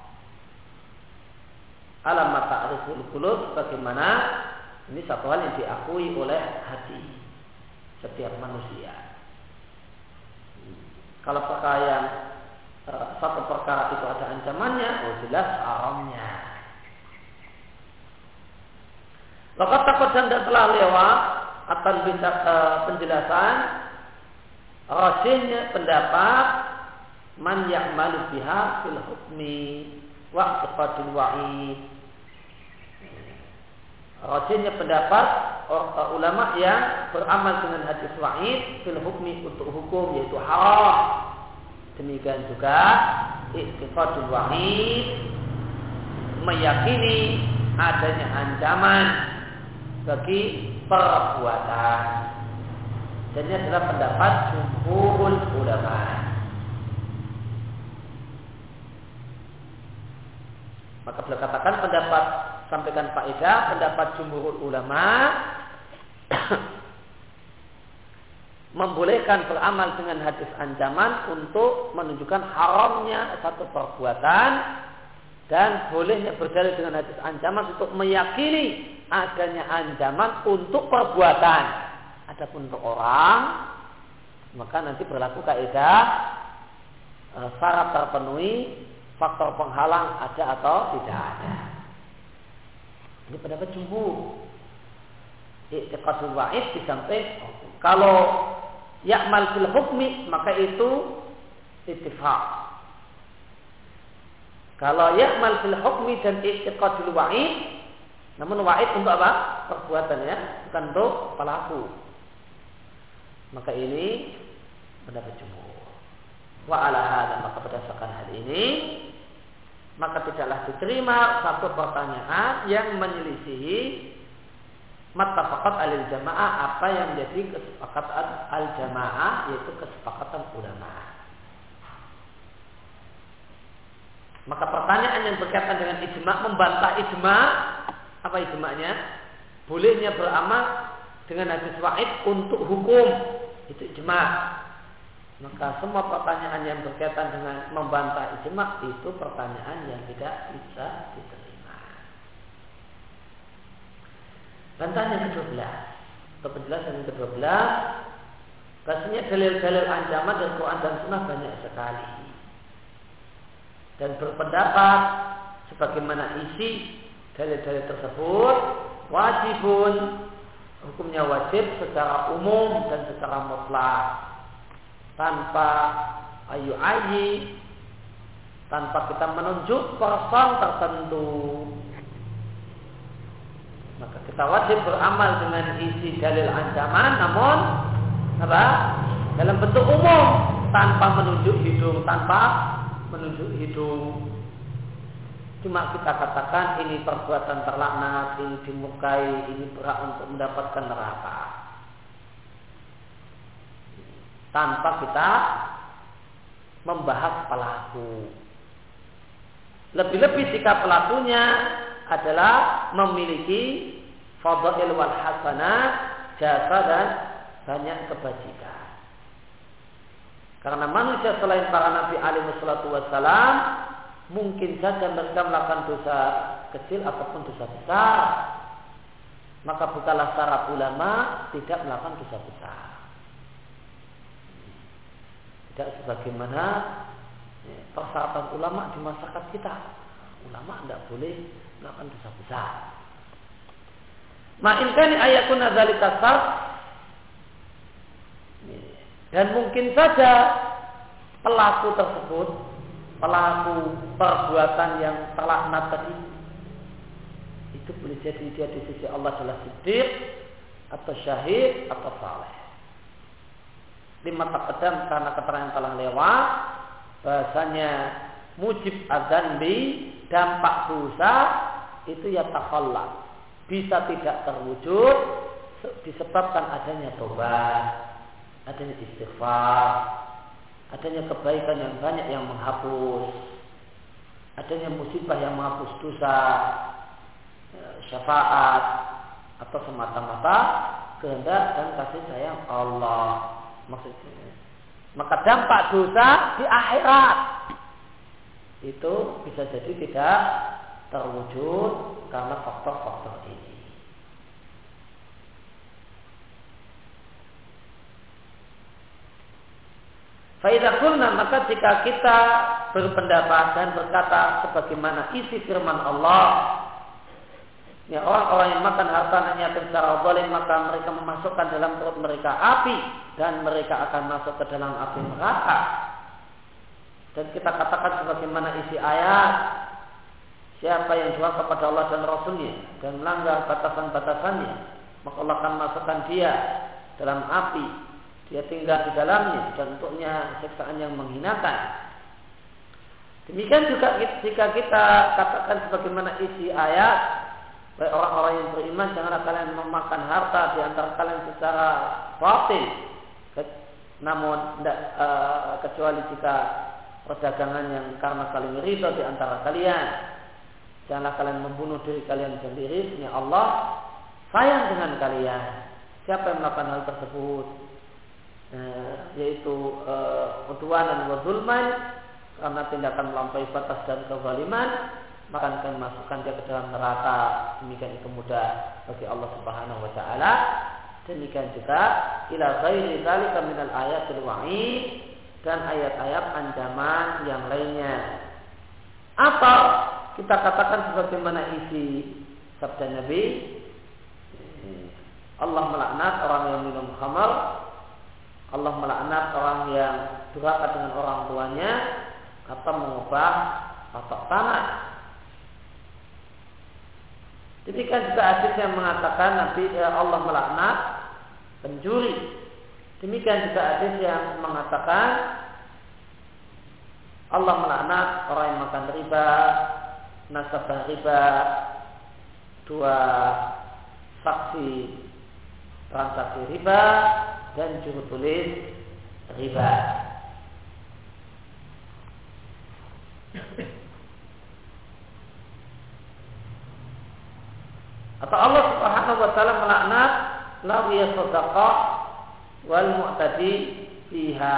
Alamat ta'riful qulub, bagaimana ini satu hal yang diakui oleh hati setiap manusia. Kalau perkara yang satu perkara itu ada ancamannya, jelas haramnya. Lakat takut dan telah lewat akan bisa penjelasan rajihnya pendapat man ya'malu biha fil hukmi wa i'tiqadil wa'id. Rajihnya pendapat ulama yang beramal dengan hadis wa'id fil hukmi untuk hukum, yaitu haram. Demikian juga i'tiqadul wa'id, meyakini adanya ancaman bagi perbuatan. Dan ini adalah pendapat jumhurul ulama. Maka beliau katakan pendapat, sampaikan faedah, pendapat jumhurul ulama membolehkan beramal dengan hadis ancaman untuk menunjukkan haramnya satu perbuatan, dan bolehnya berdalil dengan hadis ancaman untuk meyakini adanya ancaman untuk perbuatan. Adapun untuk orang, maka nanti berlaku kaidah syarat terpenuhi, faktor penghalang ada atau tidak ada. Ini pendapat jumhur. I'tiqadul wa'id disampaikan kalau ya'mal fil hukmi, maka itu ittifaq. Kalau ya'mal fil hukmi dan i'tiqadul wa'id, namun wa'id untuk apa? Perbuatan, ya, bukan untuk pelaku. Maka ini pendapat jumhur. Wa ala hadza, maka berdasarkan hal ini, maka tidaklah diterima satu pertanyaan yang menyelisihi mattafaqat alil jamaah, apa yang menjadi kesepakatan al jamaah, yaitu kesepakatan ulama. Maka pertanyaan yang berkaitan dengan ijma, membantah ijma, apa ijma'nya? Bolehnya beramal dengan hadis wa'id untuk hukum, itu ijma. Maka semua pertanyaan yang berkaitan dengan membantah ijma itu pertanyaan yang tidak bisa diterima. Bantahan yang ke-12 atau penjelasan yang ke-12, bahasanya dalil-dalil ancaman dari Quran dan Sunnah banyak sekali, dan berpendapat sebagaimana isi dalil-dalil tersebut wajibun, hukumnya wajib secara umum dan secara mutlak, tanpa ayu-ayi, tanpa kita menunjuk person tertentu. Maka kita wajib beramal dengan isi dalil ancaman, namun apa? Dalam bentuk umum, tanpa menunjuk hidung, Cuma kita katakan ini perbuatan terlaknat, ini dimurkai, ini berhak untuk mendapatkan neraka, tanpa kita membahas pelaku. Lebih-lebih jika pelakunya adalah memiliki fadhail wal hasanat, jasa dan banyak kebajikan. Karena manusia selain para nabi alaihi wassalatu wassalam, mungkin saja mereka melakukan dosa kecil ataupun dosa besar. Maka bukanlah syarat ulama tidak melakukan dosa besar. Tidak sebagaimana persyaratan ulama di masyarakat kita. Ulama tidak boleh melakukan dosa besar. Ma'inkan ayatun dzalika syarr, dan mungkin saja pelaku tersebut pelaku perbuatan yang terlaknat tadi, itu boleh jadi dia di sisi Allah adalah siddiq atau syahid atau saleh. Lima taqaddam, karena keterangan telah lewat bahasanya mujib adzanbi, dampak dosa itu ya takhallaf, bisa tidak terwujud disebabkan adanya tobat, adanya istighfar, adanya kebaikan yang banyak yang menghapus, adanya musibah yang menghapus dosa, syafaat, atau semata-mata kehendak dan kasih sayang Allah maksudnya. Maka dampak dosa di akhirat itu bisa jadi tidak terwujud karena faktor-faktor ini. Faidah kulna, maka jika kita berpendapat dan berkata sebagaimana isi firman Allah, ya, orang-orang yang makan harta yatim secara zalim, maka mereka memasukkan dalam perut mereka api dan mereka akan masuk ke dalam api neraka. Dan kita katakan sebagaimana isi ayat, siapa yang durhaka kepada Allah dan Rasulnya dan melanggar batasan-batasannya, maka Allah akan masukkan dia dalam api, dia tinggal di dalamnya dan untuknya siksaan yang menghinakan. Demikian juga jika kita katakan sebagaimana isi ayat, baik orang-orang yang beriman, janganlah kalian memakan harta di antara kalian secara batil, namun tidak kecuali jika perdagangan yang karena saling ridho di antara kalian. Janganlah kalian membunuh diri kalian sendiri, sesungguhnya Allah sayang dengan kalian. Siapa yang melakukan hal tersebut, yaitu udwanan wa zulman, karena tindakan melampaui batas dan kezaliman, maka akan masukkan dia ke dalam neraka. Demikian itu mudah bagi Allah Subhanahu wa taala. Demikian juga ila ghairi dzalika minal ayatil wa'id, dan ayat-ayat ancaman yang lainnya. Atau kita katakan sebagaimana isi sabda Nabi, Allah melaknat orang yang minum khamar, Allah melaknat orang yang durhaka dengan orang tuanya atau mengubah patok tanah. Demikian juga hadis yang mengatakan Nabi Allah melaknat pencuri. Demikian juga hadis yang mengatakan Allah melaknat orang yang makan riba, nasabah riba, dua saksi transaksi riba, dan juru tulis riba. Atau Allah Subhanahu wa taala melaknat laghiya shadaqah wal mu'tadi fiha.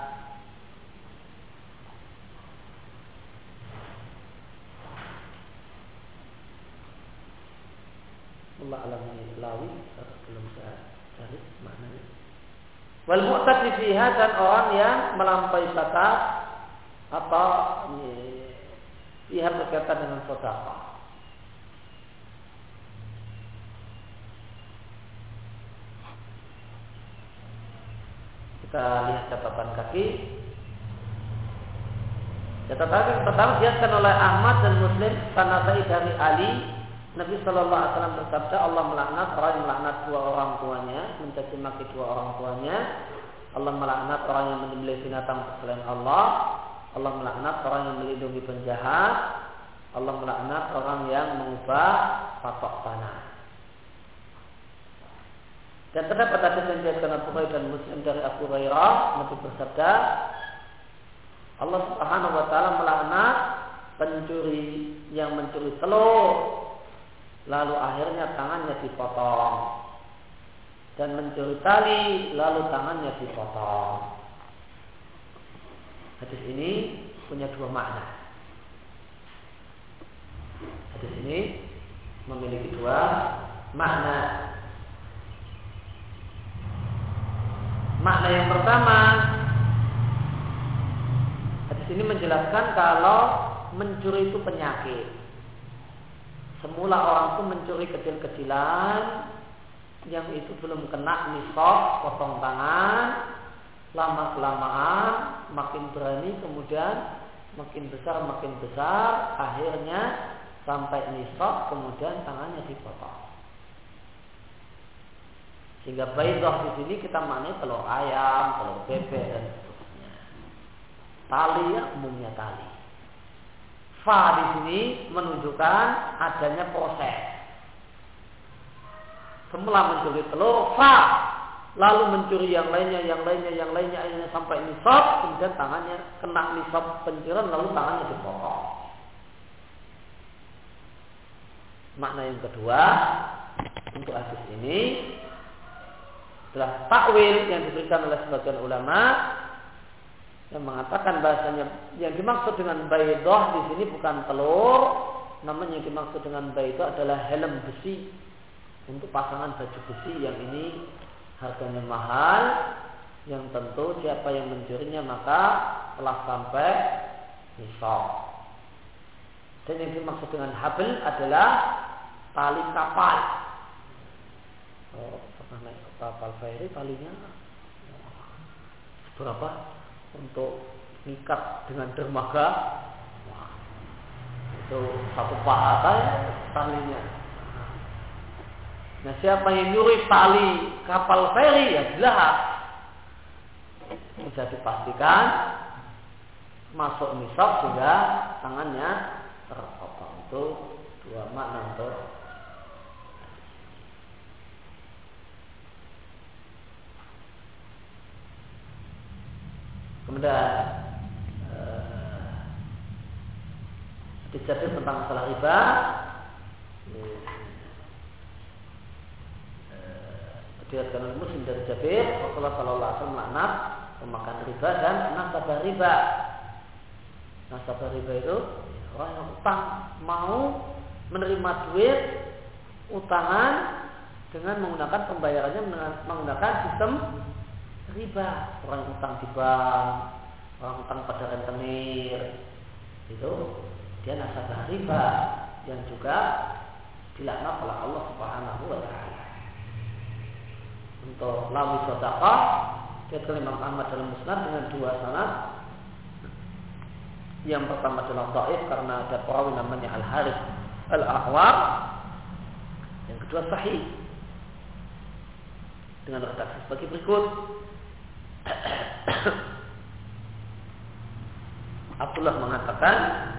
Allah alam ini lawi belum saya cari maknanya. Wal mu'tadi fiha, dan orang yang melampaui batas atau pihak berkaitan dengan sedekah. Kita lihat catatan kaki. Catatan kaki pertama diatkan oleh Ahmad dan Muslim karena dari Ali, Nabi Shallallahu Alaihi Wasallam bersabda, Allah melaknat orang yang melaknat dua orang tuanya, mencaci maki dua orang tuanya. Allah melaknat orang yang menyembelih binatang selain Allah. Allah melaknat orang yang melindungi penjahat. Allah melaknat orang yang mengubah patok tanah. Dan terdapat hadis yang diriwayatkan Abu Hurairah dan Muslim dari Abu Hurairah, Nabi bersabda, Allah Subhanahu wa taala melaknat pencuri yang mencuri telur, lalu akhirnya tangannya dipotong, dan mencuri tali, lalu tangannya dipotong. Hadis ini punya dua makna. Hadis ini memiliki dua makna. Makna yang pertama, hadis ini menjelaskan kalau mencuri itu penyakit. Semula orang itu mencuri kecil-kecilan, yang itu belum kena nisab, potong tangan, lama-kelamaan makin berani, kemudian makin besar, akhirnya sampai nisab, kemudian tangannya dipotong. Sehingga baidah di sini kita maknai telur ayam, telur bebek dan seterusnya. Tali ya, umumnya tali. Fa di sini menunjukkan adanya proses. Semula mencuri telur, fa, lalu mencuri yang lainnya, akhirnya sampai nisab, kemudian tangannya kena nisab pencurian, lalu tangannya dipotong. Makna yang kedua untuk hadis ini adalah takwil yang diberikan oleh sebagian ulama yang mengatakan bahasanya yang dimaksud dengan baidah di sini bukan telur, namun yang dimaksud dengan baidah adalah helm besi untuk pasangan baju besi yang ini harganya mahal, yang tentu siapa yang mencurinya maka telah sampai nisab. Dan yang dimaksud dengan habl adalah tali kapal. Pernah naik kapal feri, talinya berapa untuk ngikat dengan dermaga? Itu satu paha saya talinya. Nah, siapa yang nyuri tali kapal feri ya jelas bisa dipastikan masuk nisab sehingga tangannya terpotong. Itu dua makna untuk kemudian dijadil tentang masalah riba. Diriwayatkan oleh Muslim dari Jabir, Rasulullah sallallahu alaihi wasallam melaknat pemakan riba dan nasabah riba. Nasabah riba itu orang yang utang mau menerima duit utangan dengan menggunakan pembayarannya menggunakan sistem riba. Orang yang utang di bank, orang utang pada rentenir, itu dia nasabah riba yang juga dilaknat oleh Allah Subhanahu wa taala. Untuk lawi sedekah diriwayatkan Imam Ahmad dalam Musnad dengan dua sanad. Yang pertama adalah dhaif karena ada perawi namanya Al-Harith Al-Ahwar. Yang kedua sahih dengan redaksi sebagai berikut. Abdullah mengatakan,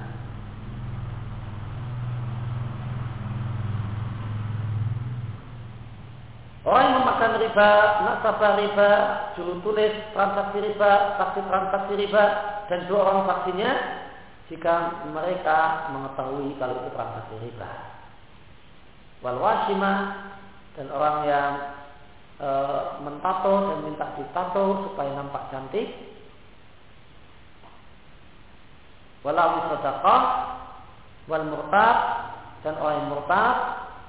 orang yang memakan riba, nasabah riba, juru tulis transaksi riba, saksi transaksi riba, dan dua orang saksinya jika mereka mengetahui kalau itu transaksi riba. Wal wasimah, dan orang yang mentato dan minta ditato supaya nampak cantik. Walau sedekah, wal murtad, dan orang yang murtad.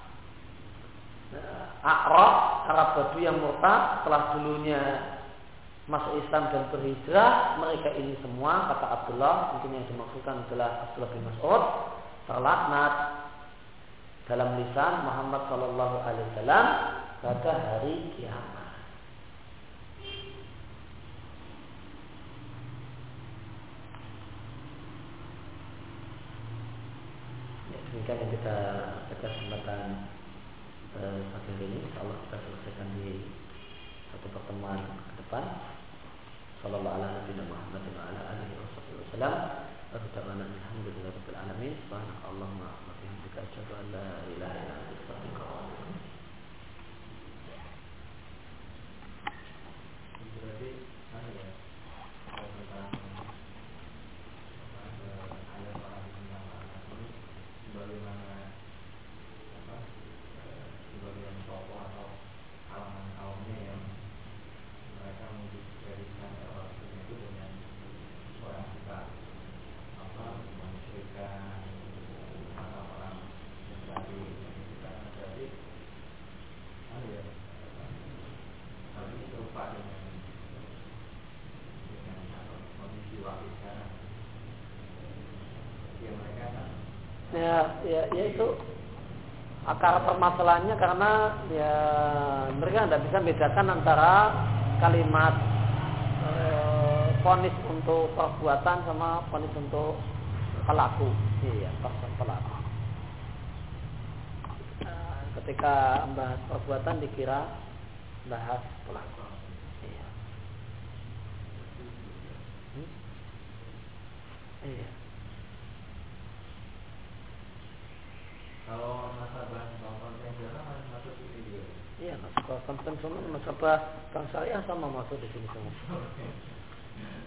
Arab Badu yang murtad setelah dulunya masuk Islam dan berhijrah, mereka ini semua kata Abdullah, mungkin yang dimaksudkan adalah Abdullah bin Mas'ud, terlaknat dalam lisan Muhammad sallallahu alaihi wasallam pada hari kiamat. Ya, demikian yang kita baca kesempatan pagi hari ini. InsyaAllah kita selesaikan di satu pertemuan ke depan. Sallallahu ala nabiyina Muhammad wa ala alihi wasallam. Alhamdulillahirabbil alamin. Subhanakallahumma wa bihamdika asyhadu an la ilaha illa anta astaghfiruka wa atubu ilaik. Ya itu akar permasalahannya karena ya mereka tidak bisa membedakan antara kalimat vonis untuk perbuatan sama vonis untuk pelaku. Iya, pelaku. Ketika membahas perbuatan dikira bahas pelaku. Iya. Iya. Kalau nasabah konvensional masuk itu juga. Iya, nasabah konvensional, nasabah bank syariah sama masuk di sini semua.